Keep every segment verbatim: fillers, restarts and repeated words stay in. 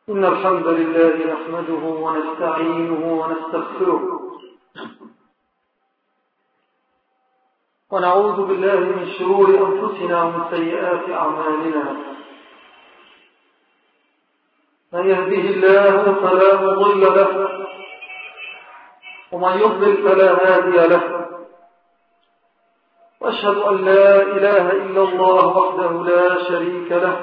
إن الحمد لله نحمده ونستعينه ونستغفره ونعوذ بالله من شرور أنفسنا ومن سيئات أعمالنا. من يهده الله فلا مضل له ومن يضلل فلا هادي له، وأشهد أن لا إله إلا الله وحده لا شريك له،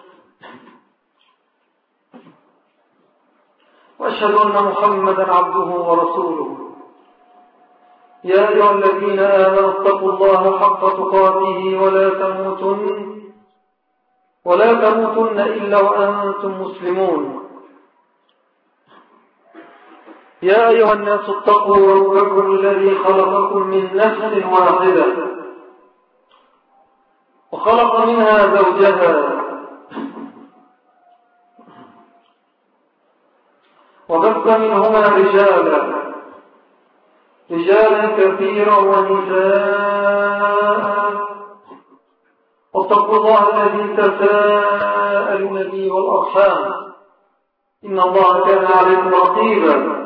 وأشهد أن محمدا عبده ورسوله. يا أيها الذين آمنوا اتقوا الله حق تقاته ولا تموتن ولا تموتن إلا وأنتم مسلمون. يا أيها الناس اتقوا ربكم الذي خلقكم من نفس واحدة وخلق منها زوجها وبث منهما رجالا رجالا كثيرا ونساء، واتقوا الله الذي تساءلون به والأرحام إن الله كان عليكم رقيبا.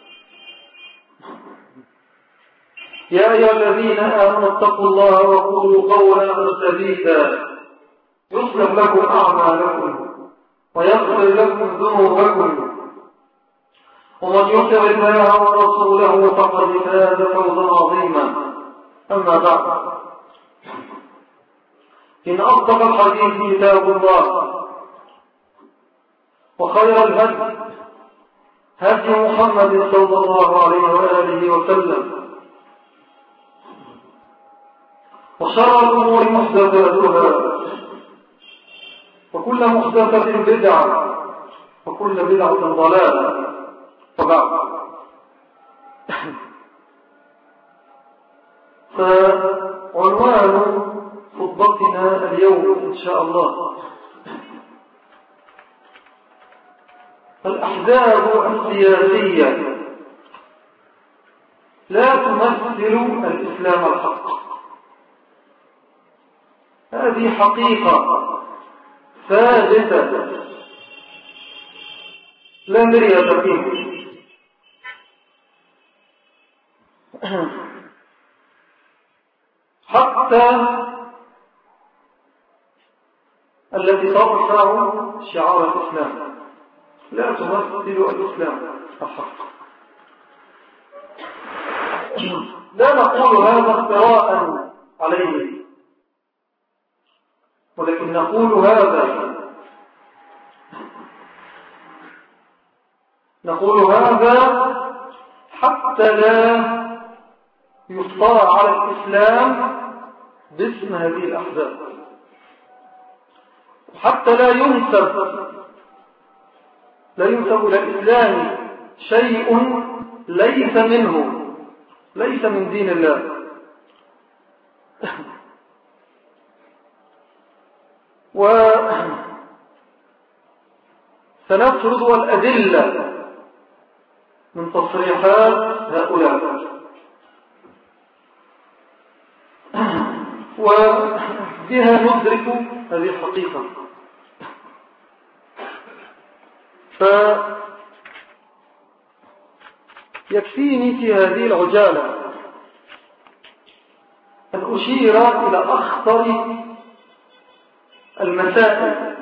يا أيها الذين آمنوا اتقوا الله وقولوا قولا سديدا يصلح لكم أعمالكم ويغفر لكم ذنوبكم، ومن يطع الله ورسوله فقد فاز فوزا عظيما. أما بعد، إن أصدق الحديث كتاب الله، وخير الهدي هدي محمد صلى الله عليه وآله وسلم، وشر الأمور محدثاتها، وكل محدثة بدعة، وكل بدعة ضلالة. وبعد، فعنوان خطبتنا اليوم إن شاء الله الأحزاب السياسية لا تمثل الإسلام الحق. هذه حقيقة ثابتة لا مرية فيها. حتى التي ترفع شعار الإسلام لا تمثل الإسلام الحق. لا نقول هذا افتراء عليه، ولكن نقول هذا نقول هذا حتى لا يفترى على الإسلام باسم هذه الأحزاب، حتى لا ينسب لا ينسب إلى الإسلام شيء ليس منه، ليس من دين الله. وسنفرض الأدلة من تصريحات هؤلاء، وبها ندرك هذه الحقيقة. فيكفيني في هذه العجالة أن أشير إلى أخطر المسائل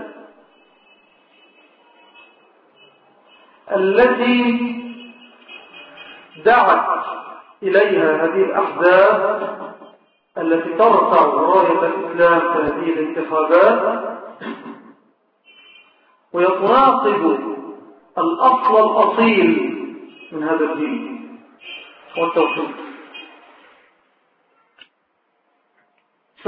التي دعت إليها هذه الأحزاب التي ترفع راية الإسلام في هذه الانتخابات، ويتناقض الأصل الأصيل من هذا الدين والتوحيد. ف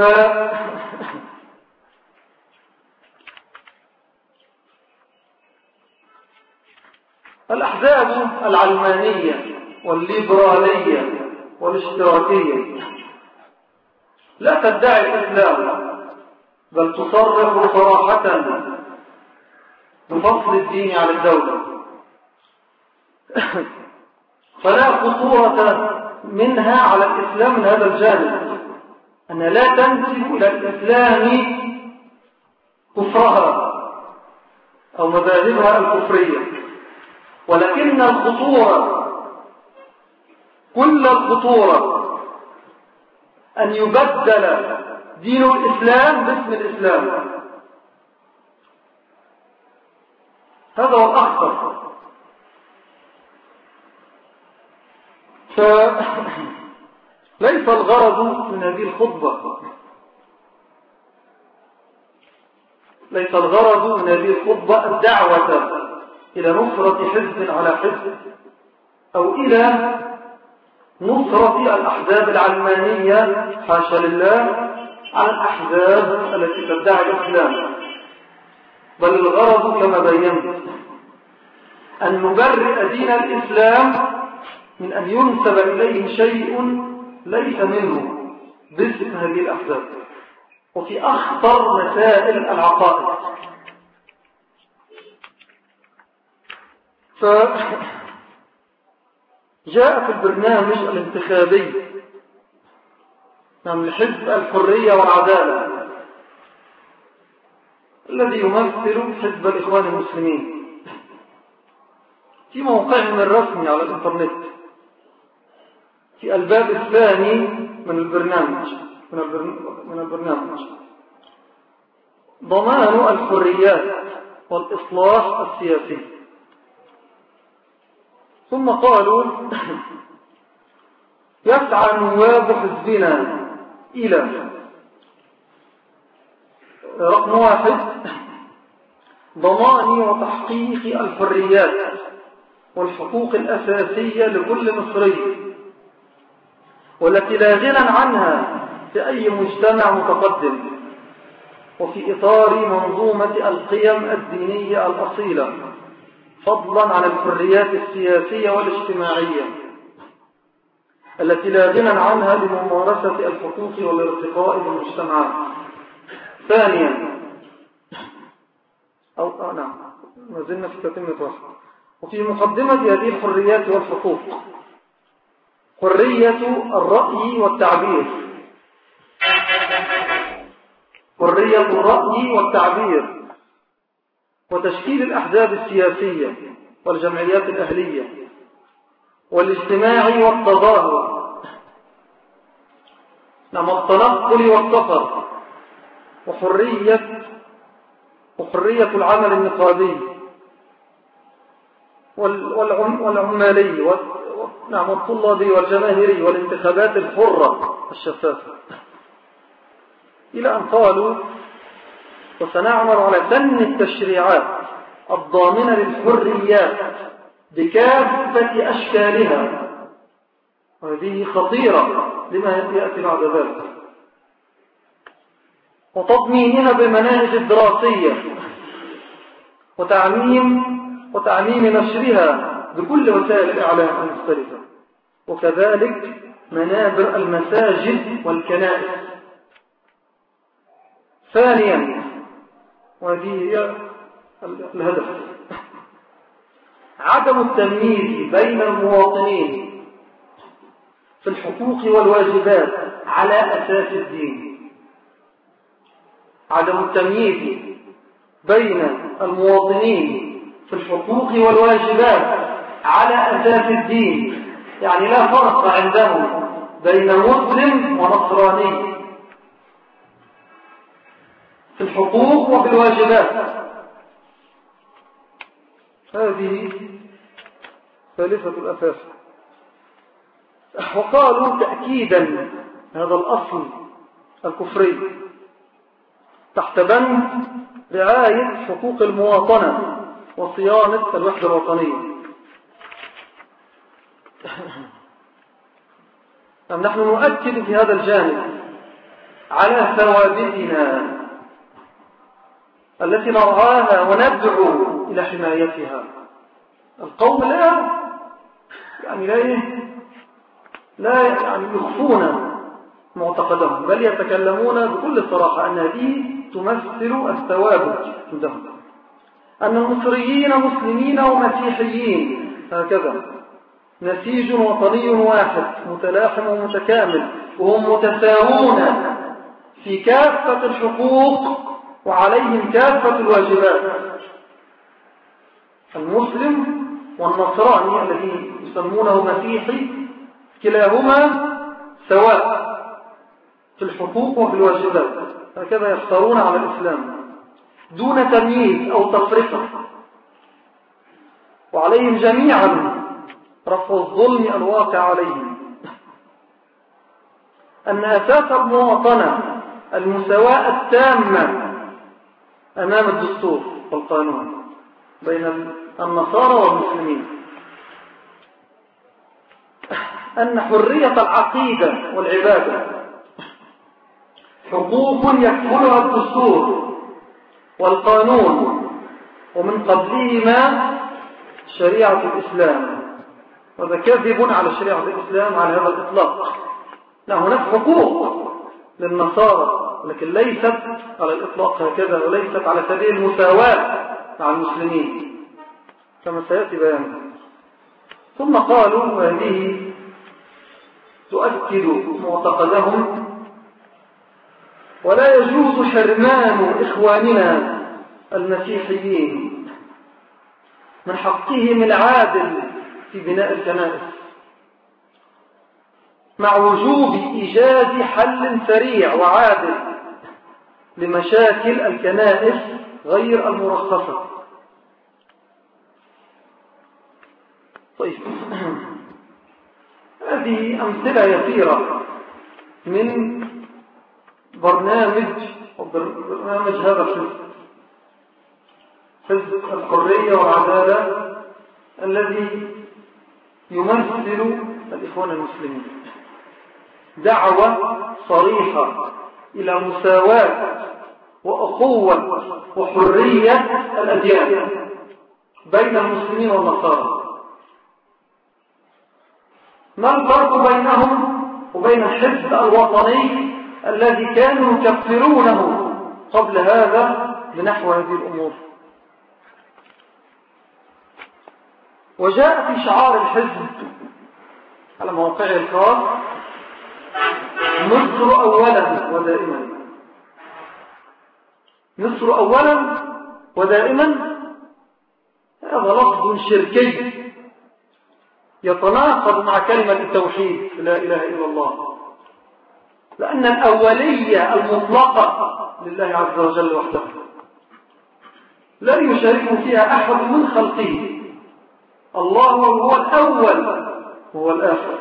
الأحزاب العلمانية والليبرالية والاشتراكية لا تدعي الإسلام، بل تصرح صراحة بفصل الدين عن الدولة. فلا خطورة منها على الإسلام من هذا الجانب، أن لا تنسب إلى الإسلام كفرها، أو مذاهبها الكفرية، ولكن الخطورة كل الخطورة أن يبدل دين الإسلام باسم الإسلام. هذا هو الأخطر. فليس الغرض من هذه الخطبة ليس الغرض من هذه الخطبة الدعوة إلى نصرة حزب على حزب أو إلى نصرة الأحزاب العلمانية حاشا لله على الأحزاب التي تدعي الإسلام، بل الغرض كما بينت أن نبرئ دين الإسلام من أن ينسب إليه شيء ليس منه باسم هذه الأحزاب وفي أخطر مسائل العقائد. فجاء في البرنامج الانتخابي من حزب الحرية والعدالة الذي يمثل حزب الإخوان المسلمين في موقعهم الرسمي على الإنترنت في الباب الثاني من البرنامج من البرنامج ضمان الحريات والإصلاح السياسي. ثم قالوا يسعى نواب حزبنا إلى رقم واحد ضمان وتحقيق الحريات والحقوق الأساسية لكل مصري والتي لا غنى عنها في أي مجتمع متقدم وفي إطار منظومة القيم الدينية الأصيلة، فضلا عن الحريات السياسية والاجتماعية التي لا غنى عنها لممارسة الحقوق والارتقاء بالمجتمعات. ثانيا أو آه نعم ما زلنا في تتمة واحد. وفي مقدمة هذه الحريات والحقوق حرية الرأي والتعبير حرية الرأي والتعبير وتشكيل الأحزاب السياسية والجمعيات الأهلية والاجتماع والتظاهر، نعم التنقل والسفر، وحرية وحرية العمل النقابي والعمالي نعم الطلابي والجماهيري والانتخابات الحرة الشفافة، إلى أن قالوا وسنعمل على فن التشريعات الضامنة للحريات بكافة أشكالها، وهذه خطيرة لما يأتي بعد ذلك، وتضمينها بالمناهج الدراسية وتعميم وتعميم نشرها بكل وسائل الإعلام المختلفة، وكذلك منابر المساجد والكنائس. ثانيا وهذه هي الهدف عدم التمييز بين المواطنين في الحقوق والواجبات على أساس الدين، عدم التمييز بين المواطنين في الحقوق والواجبات على أساس الدين، يعني لا فرق عندهم بين مسلم ونصراني في الحقوق وفي الواجبات. هذه ثالثة الأساس. وقالوا تأكيدا هذا الأصل الكفري تحت بند رعاية حقوق المواطنة وصيانة الوحدة الوطنية. نحن نؤكد في هذا الجانب على ثوابتنا التي نرعاها وندعو إلى حمايتها. القوم لا يعني لا لا يعني يخفون معتقدهم، بل يتكلمون بكل صراحة أن هذه تمثل الثوابت عندهم، أن المصريين مسلمين ومسيحيين هكذا نسيج وطني واحد متلاحم ومتكامل، وهم متساوون في كافة الحقوق وعليهم كافة الواجبات. المسلم والنصراني الذي يسمونه مسيحي كلاهما سواء في الحقوق وفي الواجبات، هكذا يختارون على الإسلام دون تمييز أو تفرقة، وعليهم جميعا رفع الظلم الواقع عليهم. أن أساس المواطنة المساواة التامة أمام الدستور والقانون بين النصارى والمسلمين، أن حرية العقيدة والعبادة حقوق يكفلها الدستور والقانون، ومن قبلهما شريعة الإسلام. وهذا كذب على شريعة الإسلام على هذا الإطلاق. لا، هناك حقوق للنصارى ولكن ليست على الإطلاق هكذا، وليست على سبيل المساواة مع المسلمين كما سيأتي بيانه. ثم قالوا، وهذه تؤكد معتقدهم: ولا يجوز حرمان إخواننا المسيحيين من حقهم العادل في بناء الكنائس، مع وجوب إيجاد حل سريع وعادل لمشاكل الكنائس غير المرخصة. طيب، هذه أمثلة يسيرة من برنامج برنامج هذا الحزب، حزب الحرية والعدالة، الذي يمثل الإخوان المسلمين. دعوة صريحة إلى مساواة وأخوة وحرية الأديان بين المسلمين والنصارى. ما الفرق بينهم وبين الحزب الوطني الذي كانوا يكفرونه قبل هذا بنحو هذه الأمور؟ وجاء في شعار الحزب على موقعه الخاص: مصر أولا ودائما. مصر أولا ودائما هذا لفظ شركي يتناقض مع كلمة التوحيد لا إله إلا الله، لأن الأولية المطلقة لله عز وجل وحده لا يشارك فيها أحد من خلقه. الله هو الأول هو الآخر.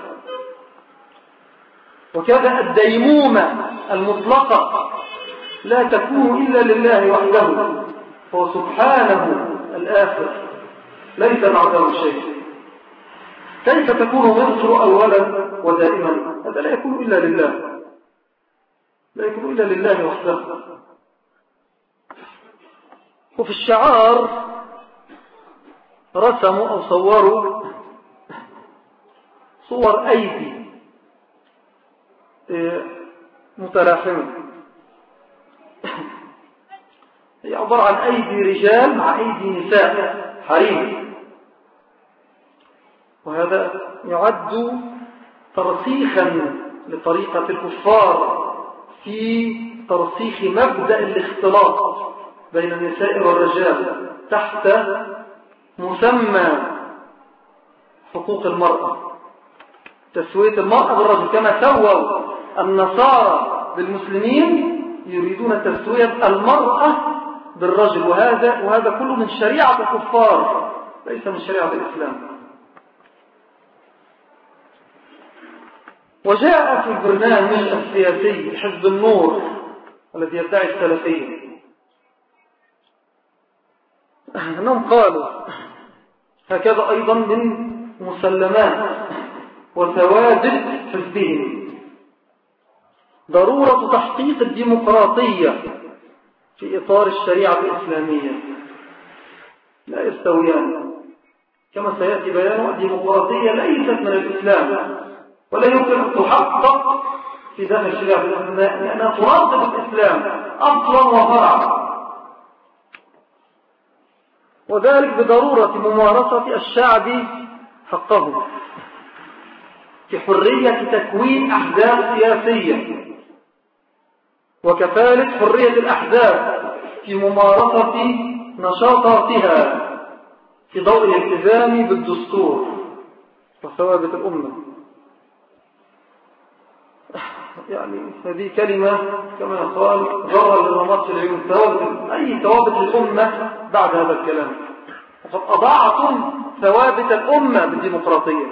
وكذا الديمومة المطلقة لا تكون إلا لله وحده، هو سبحانه الآخر ليس بعده شيء. كيف تكون مصر أولا ودائما؟ هذا لا يكون إلا لله، لا يكون إلا لله وحده. وفي الشعار رسموا أو صوروا صور أيدي متلاحمة، هي عبارة عن أيدي رجال مع أيدي نساء حريم، وهذا يعد ترسيخا لطريقة الكفار في ترسيخ مبدأ الاختلاط بين النساء والرجال تحت مسمى حقوق المرأة، تسوية المرأة بالرجل، كما سووا النصارى بالمسلمين يريدون تسوية المرأة بالرجل، وهذا وهذا كله من شريعة الكفار ليس من شريعة الإسلام. وجاء في البرنامج السياسي حزب النور الذي يدعي السلفية أنهم قالوا هكذا أيضا من مسلمات وثوابت حزبهم: ضرورة تحقيق الديمقراطية في إطار الشريعة الإسلامية. لا يستويان، كما سيأتي بيان الديمقراطية ليست من الإسلام ولا يمكن أن تحقق في داخل الشريعة الإسلامية لأنها تناقض الإسلام أصلا وفرعا، وذلك بضرورة ممارسة الشعب حقه في حرية تكوين أحزاب سياسية، وكذلك حرية الأحزاب في ممارسة نشاطاتها في ضوء الالتزام بالدستور وثوابت الأمة. يعني هذه كلمة كما يقال جرى للرمات في العيون، ثوابت أي ثوابت الأمة بعد هذا الكلام، وقد أضاعتم ثوابت الأمة بالديمقراطية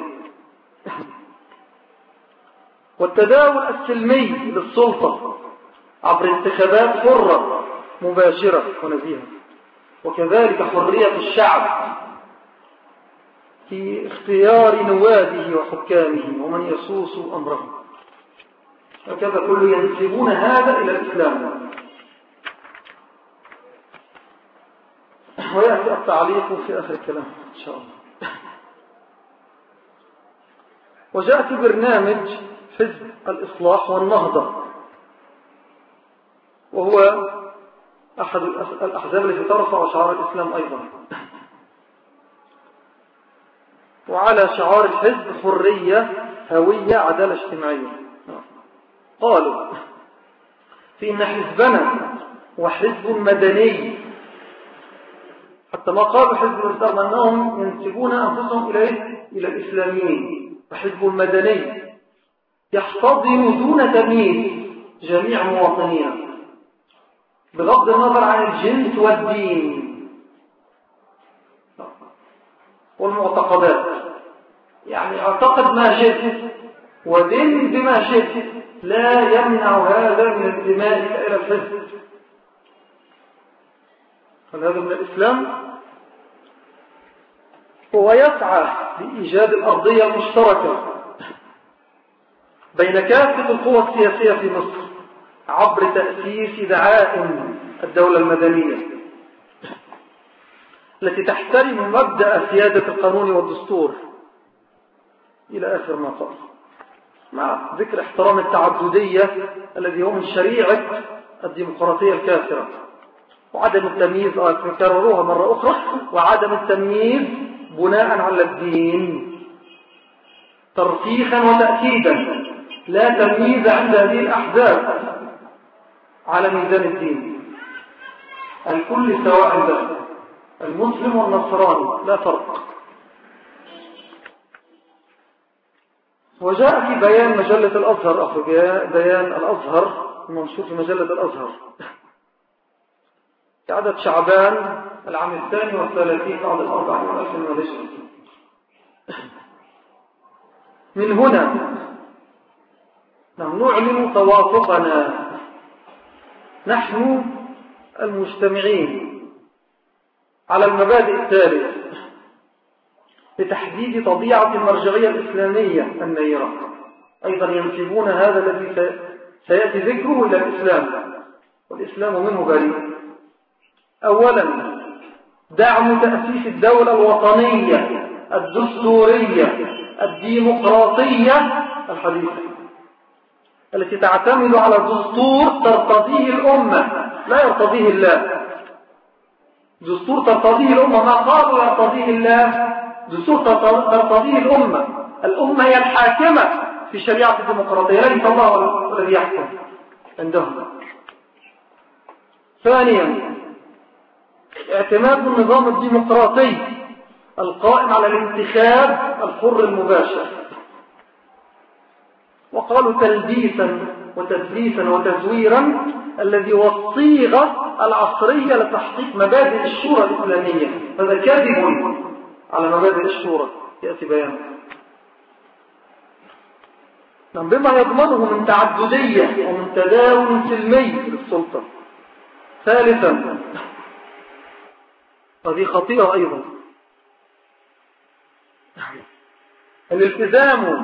والتداول السلمي للسلطة عبر انتخابات حرة مباشرة ونزيهة، وكذلك حرية الشعب في اختيار نوابه وحكامه ومن يسوس أمره. هكذا كل ينسبون هذا إلى الإسلام. ويأتي التعليق في آخر الكلام إن شاء الله. وجاء في برنامج حزب الإصلاح والنهضة، وهو أحد الأحزاب التي ترفع شعار الإسلام أيضا، وعلى شعار الحزب حرية هوية عدالة اجتماعية. قالوا في إن حزبنا وحزب مدني، حتى ما قالوا حزب الإسلام أنهم ينسبون أنفسهم إليه إلى الإسلاميين، وحزب مدني يحتضن دون تمييز جميع مواطنينا بغض النظر عن الجنس والدين والمعتقدات. يعني اعتقد ما شئت ودين بما شئت، لا يمنع هذا من انتمائك إلى الحزب. هل هذا من الإسلام؟ هو يسعى لإيجاد الأرضية المشتركة بين كافة القوى السياسية في مصر عبر تأسيس دعائم الدولة المدنية التي تحترم مبدأ سيادة القانون والدستور إلى آخر ما قال، مع ذكر احترام التعددية الذي هو من شريعة الديمقراطية الكافرة، وعدم التمييز كرروها مرة أخرى، وعدم التمييز بناء على الدين ترسيخا وتأكيدا. لا تمييز عند هذه الأحزاب على ميزان الدين، الكل سواء ذا المسلم والنصراني لا فرق. وجاء في بيان مجلة الأزهر أخو بيان الأزهر المنشور في مجلة الأزهر في عدد شعبان العام الثاني والثلاثين بعد الأربعين والألف من الهجرة. من هنا نعلن توافقنا نحن المجتمعين على المبادئ التالية لتحديد طبيعة المرجعية الإسلامية النيرة. أيضا ينسبون هذا الذي سيأتي ذكره إلى الإسلام، والإسلام منه بريء. أولا دعم تأسيس الدولة الوطنية الدستورية الديمقراطية الحديثة التي تعتمد على دستور ترتضيه الأمة لا يرتضيه الله. دستور ترتضيه الأمة، ما قالوا يرتضيه الله، دستور ترتضيه الأمة. الأمة هي الحاكمة في شريعة الديمقراطية، ليس الله الذي يحكم عندهم. ثانيا اعتماد النظام الديمقراطي القائم على الانتخاب الحر المباشر، وقالوا تلبيسا وتدليسا وتزويرا الذي هو الصيغة العصرية لتحقيق مبادئ الشورى الإسلامية. هذا كاذب على مبادئ الشورى يأتي بيانه بما يضمنه من تعددية ومن تداول سلمي للسلطة. ثالثا هذه خطيرة أيضا الالتزام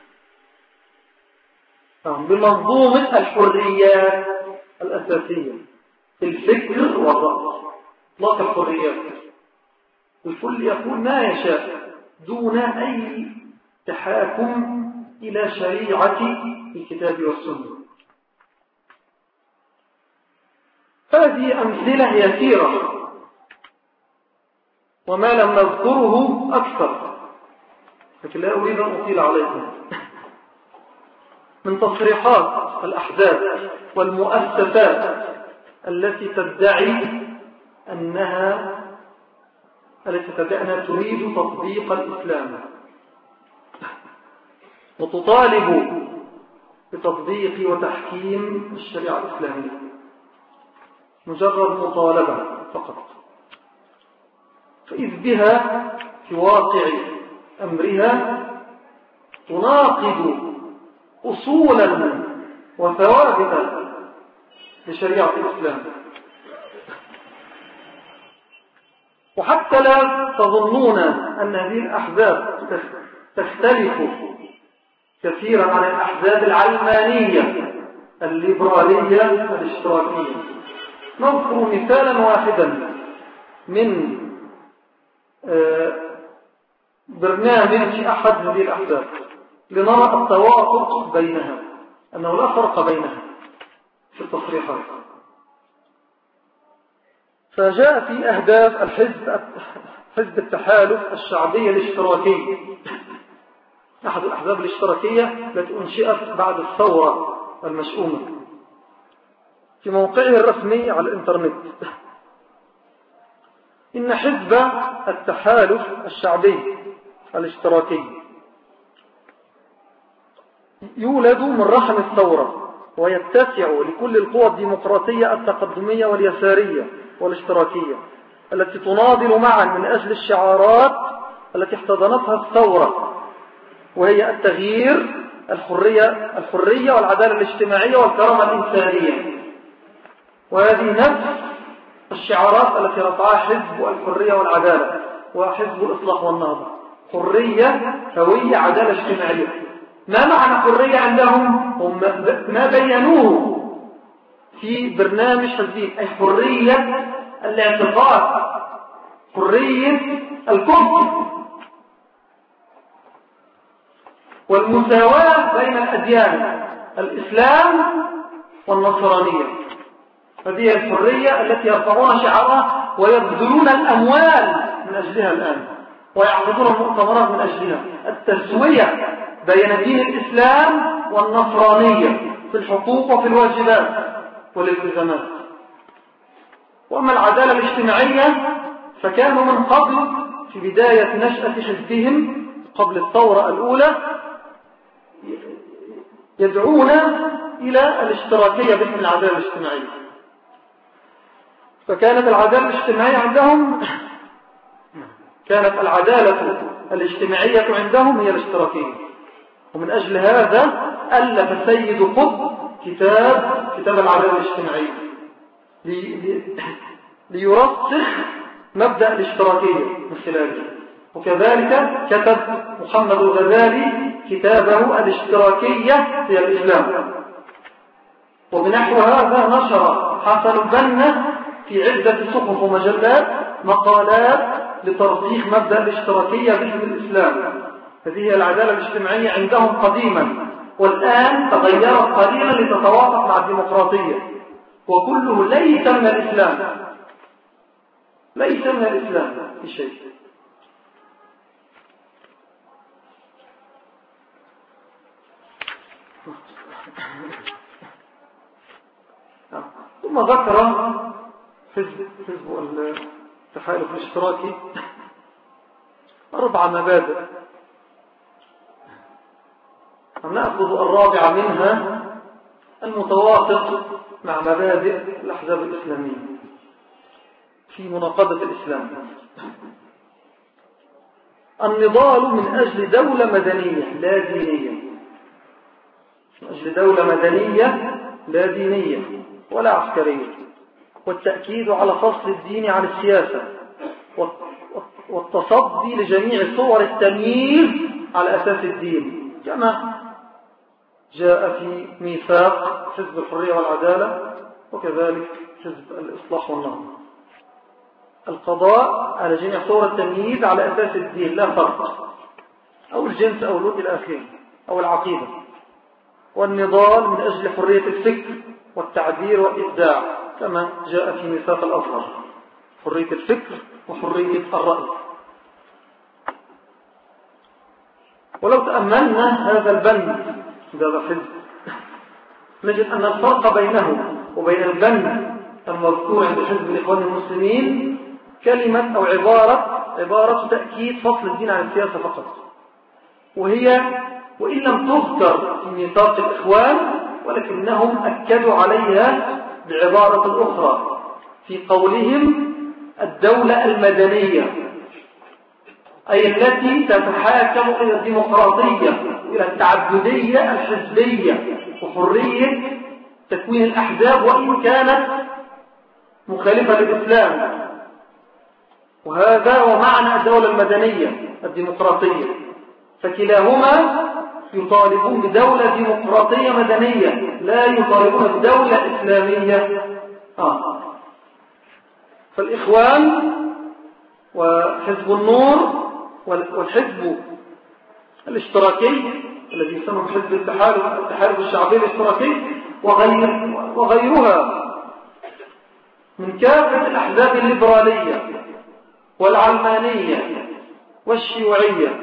بمنظومة الحريات الأساسية في الفكر والرأي. إطلاق الحريات الكل يقول ما يشاء دون أي تحاكم إلى شريعة الكتاب والسنة. هذه أمثلة يسيرة وما لم نذكره أكثر، لكن لا أريد أن أطيل عليكم. من تصريحات الأحزاب والمؤسسات التي تدعي أنها التي تبدأنا تريد تطبيق الإسلام وتطالب بتطبيق وتحكيم الشريعة الإسلامية، مجرد مطالبة فقط. فإذ بها في واقع أمرها تناقض أصولا وثوابتا لشريعة الإسلام. وحتى لا تظنون أن هذه الأحزاب تختلف كثيرا عن الأحزاب العلمانية الليبرالية الاشتراكية. نذكر مثالا واحدا من برنامج أحد هذه الأحزاب لنرى التوافق بينها، أنه لا فرق بينها في التصريحات. فجاء في أهداف الحزب حزب التحالف الشعبي الاشتراكي، أحد الأحزاب الاشتراكية التي أنشئت بعد الثورة المشؤومة، في موقعه الرسمي على الإنترنت: إن حزب التحالف الشعبي الاشتراكي يولد من رحم الثورة ويتسع لكل القوى الديمقراطية التقدمية واليسارية والاشتراكية التي تناضل معا من أجل الشعارات التي احتضنتها الثورة، وهي التغيير، الحرية, الحرية والعدالة الاجتماعية والكرامة الإنسانية. وهذه نفس الشعارات التي رفعها حزب الحرية والعدالة وحزب الإصلاح والنهضة: حرية، هوية، عدالة اجتماعية. ما معنى حرية عندهم؟ هم ما بينوه في برنامج حزبهم، أي حرية الاعتقاد، حرية الكفر، والمساواة بين الأديان، الإسلام والنصرانية. هذه الحرية التي يرفعون شعارها ويبذلون الأموال من أجلها الآن، ويعقدون المؤتمرات من أجلها: التسوية بين دين الإسلام والنصرانية في الحقوق وفي الواجبات والالتزامات. وأما العدالة الاجتماعية فكانوا من قبل في بداية نشأة حزبهم قبل الثورة الأولى يدعون إلى الاشتراكية باسم العدالة الاجتماعية. فكانت العدالة الاجتماعية عندهم كانت العدالة الاجتماعية عندهم هي الاشتراكية. ومن أجل هذا ألف سيد قطب كتاب كتاب العدالة الاجتماعية لي لي ليرسخ مبدأ الاشتراكية من خلاله. وكذلك كتب محمد الغزالي كتابه الاشتراكية في الإسلام. وبنحو هذا نشر حسن البنا في عدة صحف ومجلات مقالات لترسيخ مبدأ الاشتراكية باسم الإسلام. هذه العدالة الاجتماعية عندهم قديما، والآن تغيرت قليلا لتتوافق مع الديمقراطية، وكله ليس من الإسلام، ليس من الإسلام في شيء. ثم ذكر حزب حزب التحالف الاشتراكي أربع مبادئ، نأخذ الرابعة منها المتوافق مع مبادئ الأحزاب الإسلامية في مناقضة الإسلام: النضال من أجل دولة مدنية لا دينية، من أجل دولة مدنية لا دينية ولا عسكرية، والتأكيد على فصل الدين عن السياسة، والتصدي لجميع صور التمييز على أساس الدين، كما جاء في ميثاق حزب الحرية والعدالة وكذلك حزب الإصلاح والنهضة. القضاء على جميع صور التمييز على أساس الدين لا فرق، أو الجنس أو اللون إلى آخره، أو العقيدة. والنضال من أجل حرية الفكر والتعبير والإبداع، كما جاء في ميثاق الأزهر: حرية الفكر وحرية الرأي. ولو تأملنا هذا البند هذا الحزب نجد أن الفرق بينه وبين البند المذكور عند حزب الإخوان المسلمين كلمة أو عبارة عبارة تأكيد فصل الدين عن السياسة فقط، وهي وإن لم تذكر في ميثاق الإخوان ولكنهم أكدوا عليها بعبارة أخرى في قولهم الدولة المدنية، أي التي تتحاكم إلى الديمقراطية، إلى التعددية الحزبية وحرية تكوين الأحزاب وإن كانت مخالفة للإسلام. وهذا هو معنى الدولة المدنية الديمقراطية، فكلاهما يطالبون بدولة ديمقراطية مدنية، لا يطالبون بدولة إسلامية. آه. فالإخوان وحزب النور والحزب الاشتراكي الذي يسمى حزب التحالف الشعبي الاشتراكي وغير وغيرها من كافة الأحزاب الليبرالية والعلمانية والشيوعية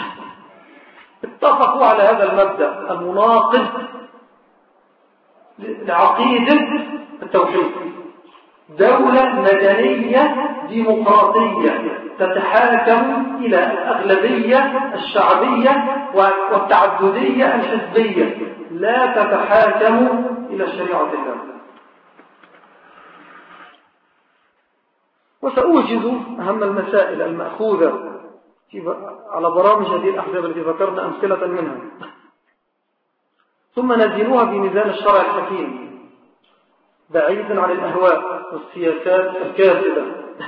اتفقوا على هذا المبدأ المناقض لعقيدة التوحيد: دولة مدنية ديمقراطية تتحاكم إلى الأغلبية الشعبية والتعددية الحزبية، لا تتحاكم إلى شريعة الله. وسأوجز أهم المسائل المأخوذة على برامج هذه الأحزاب التي ذكرنا أمثلة منها، ثم نزلوها بميزان الشرع الحكيم بعيدا عن الأهواء والسياسات الكاذبة.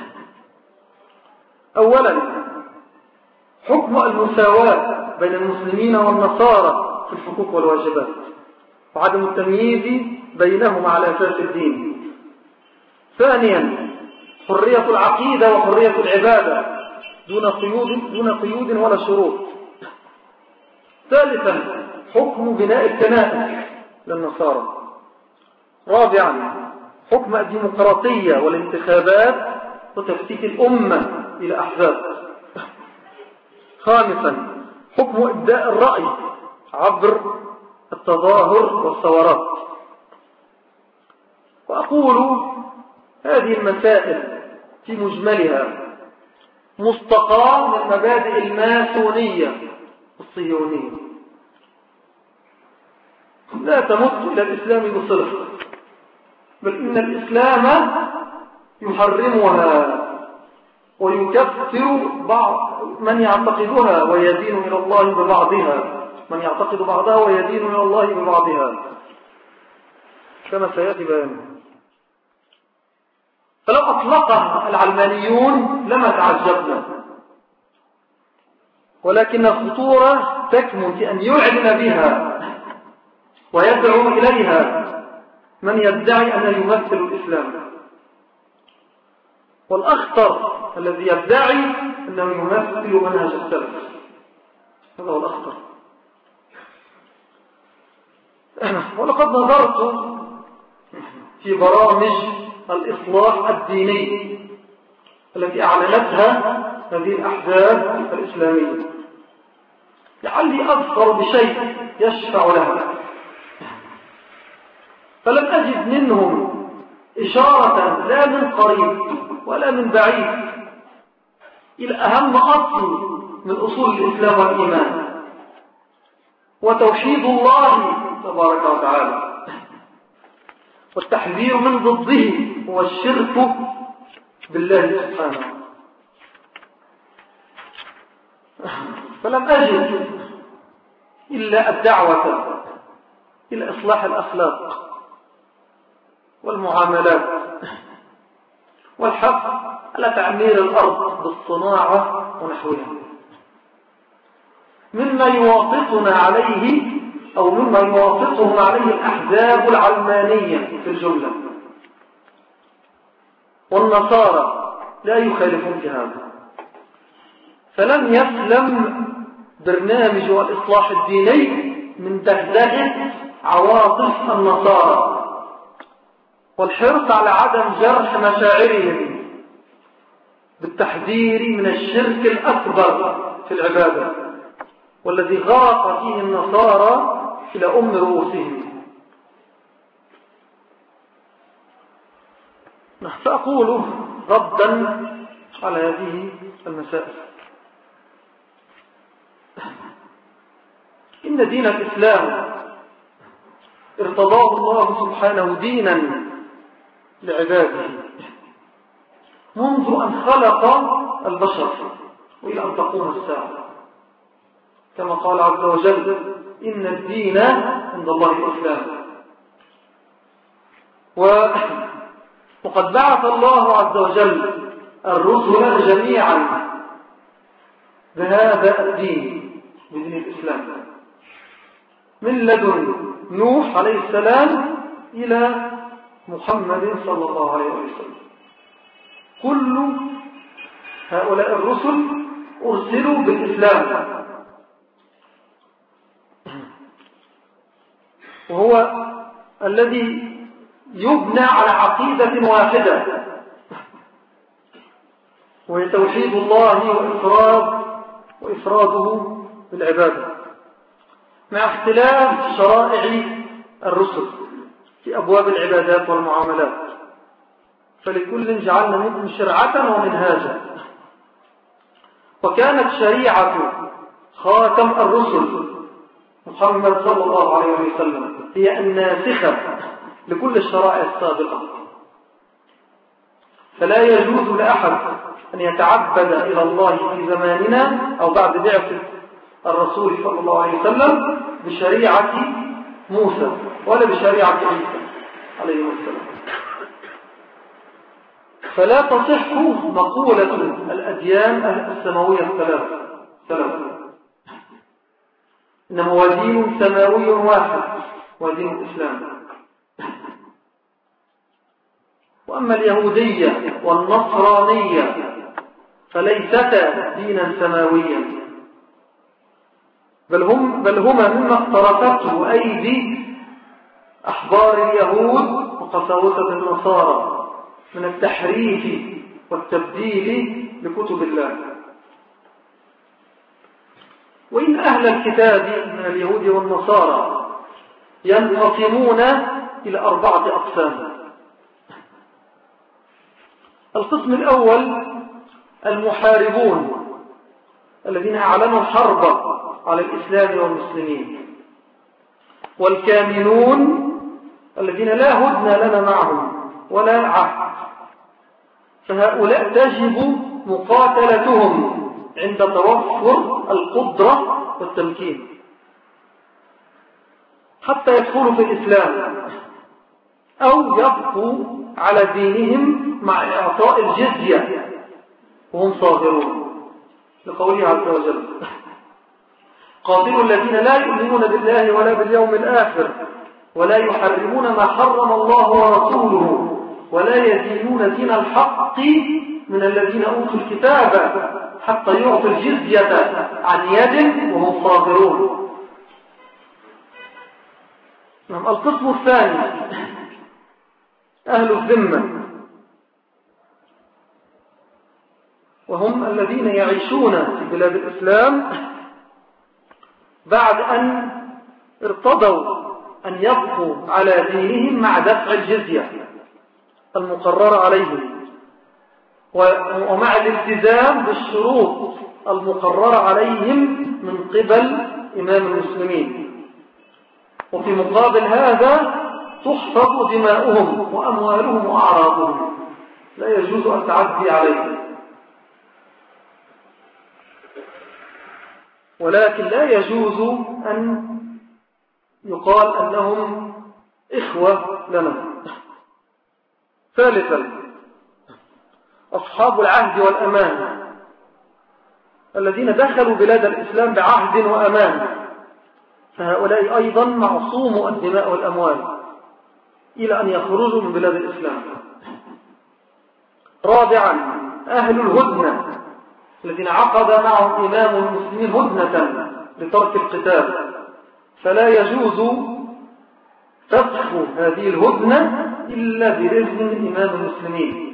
أولا، حكم المساواة بين المسلمين والنصارى في الحقوق والواجبات وعدم التمييز بينهم على أساس الدين. ثانيا، حرية العقيدة وحرية العبادة دون قيود دون قيود ولا شروط. ثالثا، حكم بناء الكنائس للنصارى. رابعا، حكم الديمقراطية والانتخابات وتفتيت الأمة إلى أحزاب. خامسا، حكم إبداء الرأي عبر التظاهر والثورات. وأقول هذه المسائل في مجملها مستقاة من مبادئ الماسونية الصهيونية، لا تمت إلى الإسلام بصلة، بل إن الإسلام يحرمها ويكفر بعض من يعتقدها ويدين إلى الله ببعضها، من يعتقد بعضها ويدين إلى الله ببعضها كما سيأتي بيانه. فلو أطلقها العلمانيون لما تعجبنا، ولكن الخطورة تكمن في أن يعلن بها ويدعو إليها من يدعي أنه يمثل الإسلام، والأخطر الذي يدعي أنه يمثل منهج السلف. هذا هو الأخطر. ولقد نظرت في برامج الإصلاح الديني التي أعلنتها هذه الأحزاب الإسلامية لعلي أظفر بشيء يشفع لها، فلم أجد منهم إشارة لا من قريب ولا من بعيد إلى أهم أصل من أصول الإسلام والإيمان، وتوحيد الله تبارك وتعالى، والتحذير من ضده هو الشرك بالله سبحانه. فلم أجد إلا الدعوة إلى إصلاح الأخلاق والمعاملات والحق على تعمير الأرض بالصناعة ونحوها، مما يوافقنا عليه أو مما يوافقهم عليه الأحزاب العلمانية في الجملة، والنصارى لا يخالفون في هذا. فلم يسلم برنامج الإصلاح الديني من دغدغة عواطف النصارى والحرص على عدم جرح مشاعرهم بالتحذير من الشرك الأكبر في العبادة والذي غرق فيه النصارى إلى أم رؤوسهم. فأقول ردا على هذه المسائل. إن دين الإسلام ارتضاه الله سبحانه دينا لعباده منذ أن خلق البشر وإلى أن تقوم الساعة، كما قال عز وجل: إن الدين عند الله الإسلام. وقد بعث الله عز وجل الرسل جميعا بهذا الدين، بدين الإسلام، من لدن نوح عليه السلام إلى محمد صلى الله عليه وسلم. كل هؤلاء الرسل أرسلوا بالإسلام، وهو الذي يبنى على عقيدة واحدة، وهي توحيد الله وإفراد وإفراده بالعبادة، مع اختلاف شرائع الرسل في أبواب العبادات والمعاملات، فلكل جعلنا منكم شرعة ومنهاجا. وكانت شريعة خاتم الرسل محمد صلى الله عليه وسلم هي الناسخة لكل الشرائع السابقة، فلا يجوز لأحد أن يتعبد إلى الله في زماننا أو بعد بعثة الرسول صلى الله عليه وسلم بشريعة موسى ولا بشريعة عيسى عليه السلام. فلا تصح مقولة الأديان السماوية الثلاثة، إنما هو دين سماوي واحد ودين الإسلام. وأما اليهودية والنصرانية فليستا دينا سماويا، بل, هم بل هما مما اقترفته أيدي أحبار اليهود وقساوسة النصارى من التحريف والتبديل لكتب الله. وإن أهل الكتاب من اليهود والنصارى ينقسمون إلى أربعة أقسام. القسم الأول المحاربون الذين أعلنوا الحرب على الإسلام والمسلمين، والكامنون الذين لا هدنة لنا معهم ولا عهد، فهؤلاء تجب مقاتلتهم عند توفر القدرة والتمكين حتى يدخلوا في الإسلام أو يبقوا على دينهم مع إعطاء الجزية وهم صاغرون، لقوله عز وجل: قاتلوا الذين لا يؤمنون بالله ولا باليوم الآخر ولا يحرمون ما حرم الله ورسوله ولا يدينون دين الحق من الذين أوتوا الكتاب حتى يعطوا الجزية عن يد وهم صاغرون. القسم الثاني أهل الذمة، وهم الذين يعيشون في بلاد الإسلام بعد أن ارتضوا أن يبقوا على دينهم مع دفع الجزية المقررة عليهم ومع الالتزام بالشروط المقررة عليهم من قبل إمام المسلمين. وفي مقابل هذا تحفظ دماؤهم وأموالهم وأعراضهم، لا يجوز أن تعدي عليهم، ولكن لا يجوز أن يقال أنهم إخوة لنا. ثالثا أصحاب العهد والأمان الذين دخلوا بلاد الإسلام بعهد وأمان، فهؤلاء أيضا معصوم الدماء والأموال إلى أن يخرجوا من بلاد الإسلام. رابعا أهل الهدنة الذين عقد معهم إمام المسلمين هدنة لترك القتال، فلا يجوز فسخ هذه الهدنة إلا بإذن إمام المسلمين.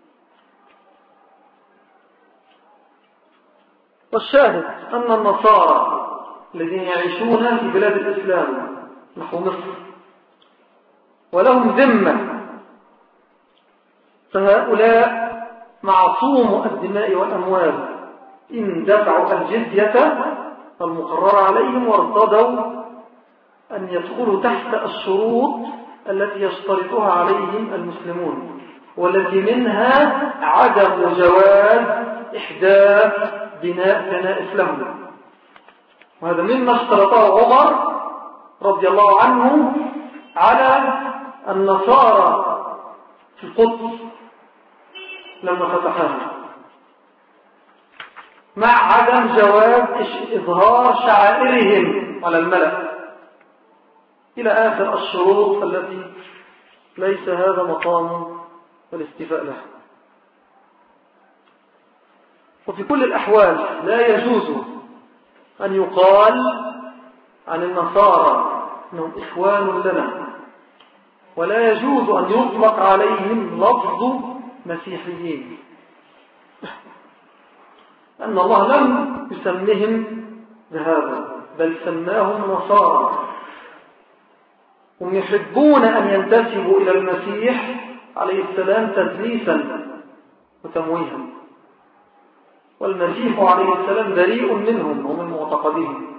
والشاهد أن النصارى الذين يعيشون في بلاد الإسلام نحو مصر ولهم ذمة، فهؤلاء معصوم الدماء والأموال إن دفعوا الجزية المقررة عليهم وارتضوا أن يدخلوا تحت الشروط التي يشترطها عليهم المسلمون، والتي منها عدم جواز إحداث بناء كنائس لهم. وهذا مما اشترطه عمر رضي الله عنه على النصارى في القدس لما فتحها، مع عدم جواز إظهار شعائرهم على الملأ إلى آخر الشروط التي ليس هذا مقام الاستيفاء لها. وفي كل الأحوال لا يجوز أن يقال عن النصارى أنهم إخوان لنا، ولا يجوز أن يطلق عليهم لفظ مسيحيين، أن الله لم يسمهم بهذا بل سماهم نصارى، هم يحبون أن ينتسبوا إلى المسيح عليه السلام تدليسا وتمويها، والمسيح عليه السلام بريء منهم ومن معتقدهم،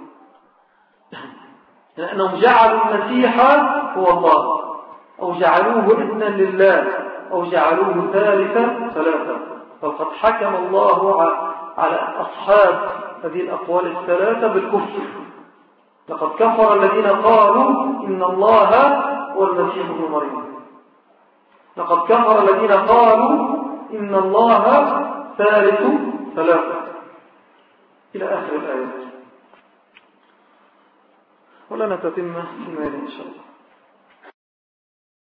لأنهم جعلوا المسيح هو الله، أو جعلوه ابنا لله، أو جعلوه ثالثا ثلاثة. فقد حكم الله على أصحاب هذه الأقوال الثلاثة بالكفر. لقد كفر الذين قالوا إن الله هو المسيح ابن مريم، لقد كفر الذين قالوا إن الله ثالث ثلاثة إلى آخر الآيات. ولنا تتم في المال إن شاء الله.